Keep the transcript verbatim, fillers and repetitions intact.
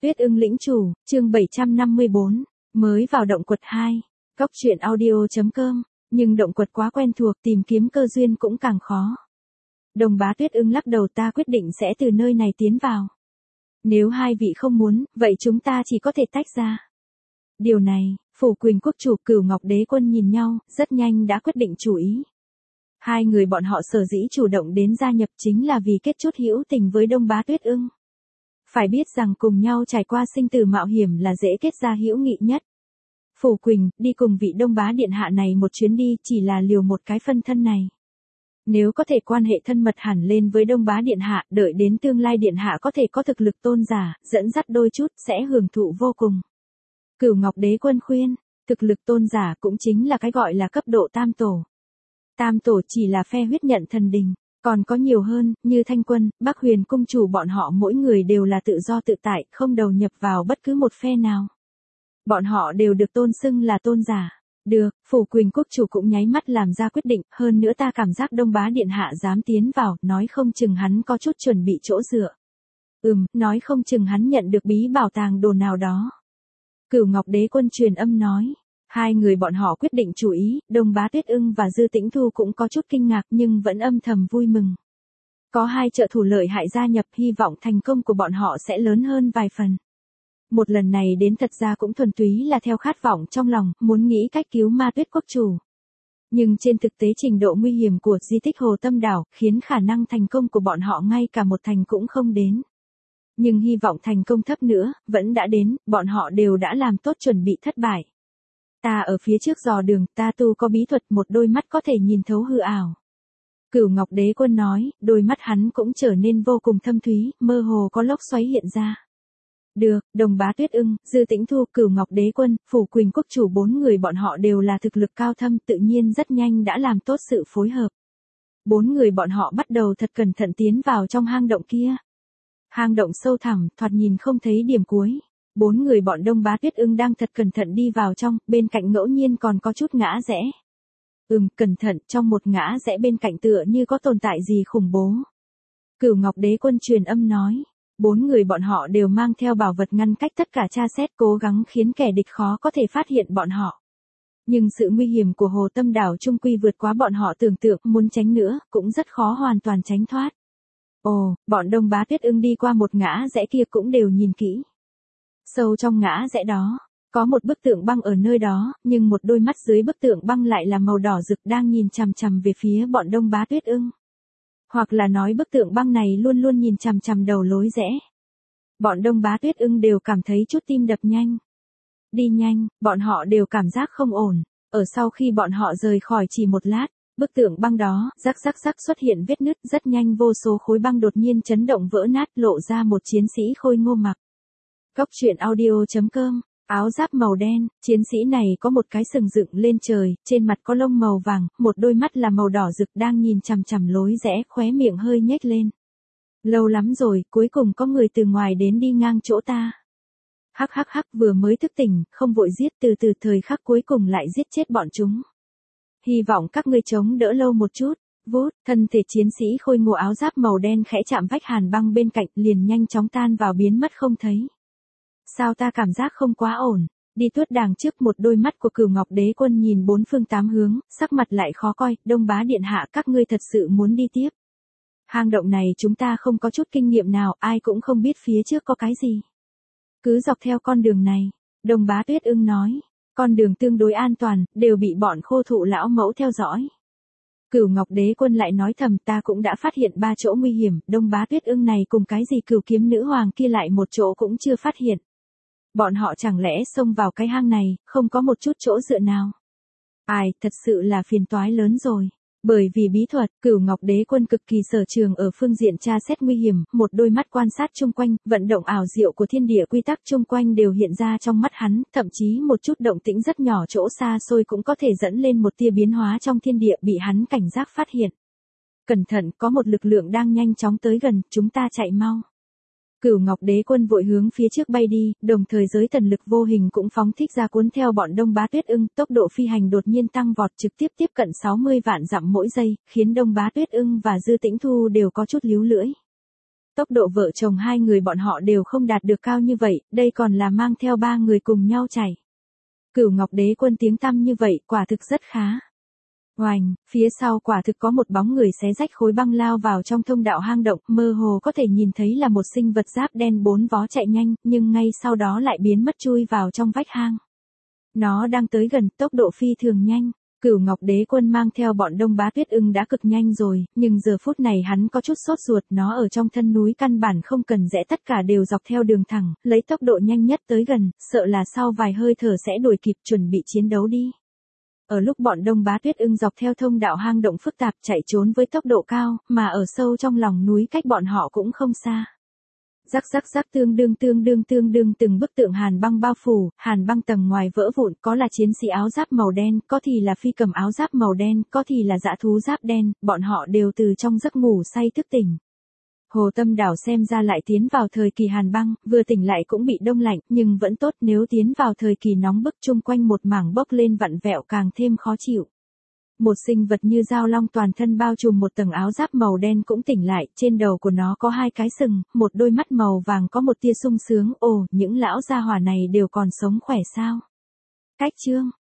Tuyết ưng lĩnh chủ, chương bảy trăm năm mươi bốn, mới vào động quật hai. Cóc truyện audio.com, nhưng động quật quá quen thuộc, tìm kiếm cơ duyên cũng càng khó. Đồng bá Tuyết ưng lắc đầu, ta quyết định sẽ từ nơi này tiến vào. Nếu hai vị không muốn, vậy chúng ta chỉ có thể tách ra. Điều này, Phủ Quỳnh quốc chủ Cửu Ngọc Đế Quân nhìn nhau, rất nhanh đã quyết định chủ ý. Hai người bọn họ sở dĩ chủ động đến gia nhập chính là vì kết chút hữu tình với Đông bá Tuyết ưng. Phải biết rằng cùng nhau trải qua sinh tử mạo hiểm là dễ kết ra hữu nghị nhất. Phủ Quỳnh, đi cùng vị Đông bá điện hạ này một chuyến đi, chỉ là liều một cái phân thân này. Nếu có thể quan hệ thân mật hẳn lên với Đông bá điện hạ, đợi đến tương lai điện hạ có thể có thực lực tôn giả, dẫn dắt đôi chút, sẽ hưởng thụ vô cùng. Cửu Ngọc Đế Quân khuyên, thực lực tôn giả cũng chính là cái gọi là cấp độ tam tổ. Tam tổ chỉ là phe huyết nhận thần đình. Còn có nhiều hơn, như Thanh Quân, Bắc Huyền cung chủ bọn họ mỗi người đều là tự do tự tại, không đầu nhập vào bất cứ một phe nào. Bọn họ đều được tôn xưng là tôn giả. Được, Phủ Quỳnh quốc chủ cũng nháy mắt làm ra quyết định, hơn nữa ta cảm giác Đông bá điện hạ dám tiến vào, nói không chừng hắn có chút chuẩn bị chỗ dựa. Ừm, nói không chừng hắn nhận được bí bảo tàng đồ nào đó. Cửu Ngọc Đế Quân truyền âm nói. Hai người bọn họ quyết định chủ ý, Đông bá Tuyết ưng và Dư Tĩnh Thu cũng có chút kinh ngạc nhưng vẫn âm thầm vui mừng. Có hai trợ thủ lợi hại gia nhập, hy vọng thành công của bọn họ sẽ lớn hơn vài phần. Một lần này đến thật ra cũng thuần túy là theo khát vọng trong lòng, muốn nghĩ cách cứu Ma Tuyết quốc chủ. Nhưng trên thực tế trình độ nguy hiểm của di tích Hồ Tâm Đảo khiến khả năng thành công của bọn họ ngay cả một thành cũng không đến. Nhưng hy vọng thành công thấp nữa, vẫn đã đến, bọn họ đều đã làm tốt chuẩn bị thất bại. Ta ở phía trước dò đường, ta tu có bí thuật, một đôi mắt có thể nhìn thấu hư ảo. Cửu Ngọc Đế Quân nói, đôi mắt hắn cũng trở nên vô cùng thâm thúy, mơ hồ có lốc xoáy hiện ra. Được, Đồng bá Tuyết ưng, Dư Tĩnh Thu, Cửu Ngọc Đế Quân, Phủ Quỳnh quốc chủ bốn người bọn họ đều là thực lực cao thâm, tự nhiên rất nhanh đã làm tốt sự phối hợp. Bốn người bọn họ bắt đầu thật cẩn thận tiến vào trong hang động kia. Hang động sâu thẳm, thoạt nhìn không thấy điểm cuối. Bốn người bọn Đông bá Tuyết ưng đang thật cẩn thận đi vào trong, bên cạnh ngẫu nhiên còn có chút ngã rẽ. Ừm, cẩn thận, trong một ngã rẽ bên cạnh tựa như có tồn tại gì khủng bố. Cửu Ngọc Đế Quân truyền âm nói, bốn người bọn họ đều mang theo bảo vật ngăn cách tất cả tra xét, cố gắng khiến kẻ địch khó có thể phát hiện bọn họ. Nhưng sự nguy hiểm của Hồ Tâm Đảo chung quy vượt quá bọn họ tưởng tượng, muốn tránh nữa, cũng rất khó hoàn toàn tránh thoát. Ồ, bọn Đông bá Tuyết ưng đi qua một ngã rẽ kia cũng đều nhìn kỹ. Sâu trong ngã rẽ đó, có một bức tượng băng ở nơi đó, nhưng một đôi mắt dưới bức tượng băng lại là màu đỏ rực đang nhìn chằm chằm về phía bọn Đông bá Tuyết ưng. Hoặc là nói bức tượng băng này luôn luôn nhìn chằm chằm đầu lối rẽ. Bọn Đông bá Tuyết ưng đều cảm thấy chút tim đập nhanh. Đi nhanh, bọn họ đều cảm giác không ổn. Ở sau khi bọn họ rời khỏi chỉ một lát, bức tượng băng đó, rắc rắc rắc xuất hiện vết nứt, rất nhanh vô số khối băng đột nhiên chấn động vỡ nát, lộ ra một chiến sĩ khôi ngô mặc. Cóc truyện audio.com, áo giáp màu đen, chiến sĩ này có một cái sừng dựng lên trời, trên mặt có lông màu vàng, một đôi mắt là màu đỏ rực đang nhìn chằm chằm lối rẽ, khóe miệng hơi nhếch lên. Lâu lắm rồi, cuối cùng có người từ ngoài đến đi ngang chỗ ta. Hắc hắc hắc, vừa mới thức tỉnh, không vội giết, từ từ thời khắc cuối cùng lại giết chết bọn chúng. Hy vọng các ngươi chống đỡ lâu một chút. Vút, thân thể chiến sĩ khôi ngô áo giáp màu đen khẽ chạm vách hàn băng bên cạnh, liền nhanh chóng tan vào biến mất không thấy. Sao ta cảm giác không quá ổn, đi tuốt đàng trước, một đôi mắt của Cửu Ngọc Đế Quân nhìn bốn phương tám hướng, sắc mặt lại khó coi, Đông bá điện hạ, các ngươi thật sự muốn đi tiếp. Hang động này chúng ta không có chút kinh nghiệm nào, ai cũng không biết phía trước có cái gì. Cứ dọc theo con đường này, Đông bá Tuyết ưng nói, con đường tương đối an toàn, đều bị bọn khô thụ lão mẫu theo dõi. Cửu Ngọc Đế Quân lại nói thầm, ta cũng đã phát hiện ba chỗ nguy hiểm, Đông bá Tuyết ưng này cùng cái gì Cửu kiếm nữ hoàng kia lại một chỗ cũng chưa phát hiện. Bọn họ chẳng lẽ xông vào cái hang này, không có một chút chỗ dựa nào. Ai, thật sự là phiền toái lớn rồi. Bởi vì bí thuật, Cửu Ngọc Đế Quân cực kỳ sở trường ở phương diện tra xét nguy hiểm, một đôi mắt quan sát chung quanh, vận động ảo diệu của thiên địa quy tắc chung quanh đều hiện ra trong mắt hắn, thậm chí một chút động tĩnh rất nhỏ chỗ xa xôi cũng có thể dẫn lên một tia biến hóa trong thiên địa, bị hắn cảnh giác phát hiện. Cẩn thận, có một lực lượng đang nhanh chóng tới gần, chúng ta chạy mau. Cửu Ngọc Đế Quân vội hướng phía trước bay đi, đồng thời giới thần lực vô hình cũng phóng thích ra cuốn theo bọn Đông bá Tuyết ưng, tốc độ phi hành đột nhiên tăng vọt, trực tiếp tiếp cận sáu mươi vạn dặm mỗi giây, khiến Đông bá Tuyết ưng và Dư Tĩnh Thu đều có chút líu lưỡi. Tốc độ vợ chồng hai người bọn họ đều không đạt được cao như vậy, đây còn là mang theo ba người cùng nhau chạy. Cửu Ngọc Đế Quân tiếng tăm như vậy, quả thực rất khá. Oành, phía sau quả thực có một bóng người xé rách khối băng lao vào trong thông đạo hang động, mơ hồ có thể nhìn thấy là một sinh vật giáp đen bốn vó chạy nhanh, nhưng ngay sau đó lại biến mất chui vào trong vách hang. Nó đang tới gần, tốc độ phi thường nhanh. Cửu Ngọc Đế Quân mang theo bọn Đông Bá Tuyết Ưng đã cực nhanh rồi, nhưng giờ phút này hắn có chút sốt ruột, nó ở trong thân núi căn bản không cần rẽ, tất cả đều dọc theo đường thẳng, lấy tốc độ nhanh nhất tới gần, sợ là sau vài hơi thở sẽ đuổi kịp, chuẩn bị chiến đấu đi. Ở lúc bọn Đông Bá Tuyết Ưng dọc theo thông đạo hang động phức tạp chạy trốn với tốc độ cao, mà ở sâu trong lòng núi cách bọn họ cũng không xa. Rắc rắc rắc tương đương tương đương tương đương từng bức tượng hàn băng bao phủ, hàn băng tầng ngoài vỡ vụn, có là chiến sĩ áo giáp màu đen, có thì là phi cầm áo giáp màu đen, có thì là dã thú giáp đen, bọn họ đều từ trong giấc ngủ say thức tỉnh. Hồ Tâm Đảo xem ra lại tiến vào thời kỳ hàn băng, vừa tỉnh lại cũng bị đông lạnh, nhưng vẫn tốt, nếu tiến vào thời kỳ nóng bức chung quanh một mảng bốc lên vặn vẹo càng thêm khó chịu. Một sinh vật như dao long toàn thân bao trùm một tầng áo giáp màu đen cũng tỉnh lại, trên đầu của nó có hai cái sừng, một đôi mắt màu vàng có một tia sung sướng, ồ, những lão gia hỏa này đều còn sống khỏe sao? Cách chương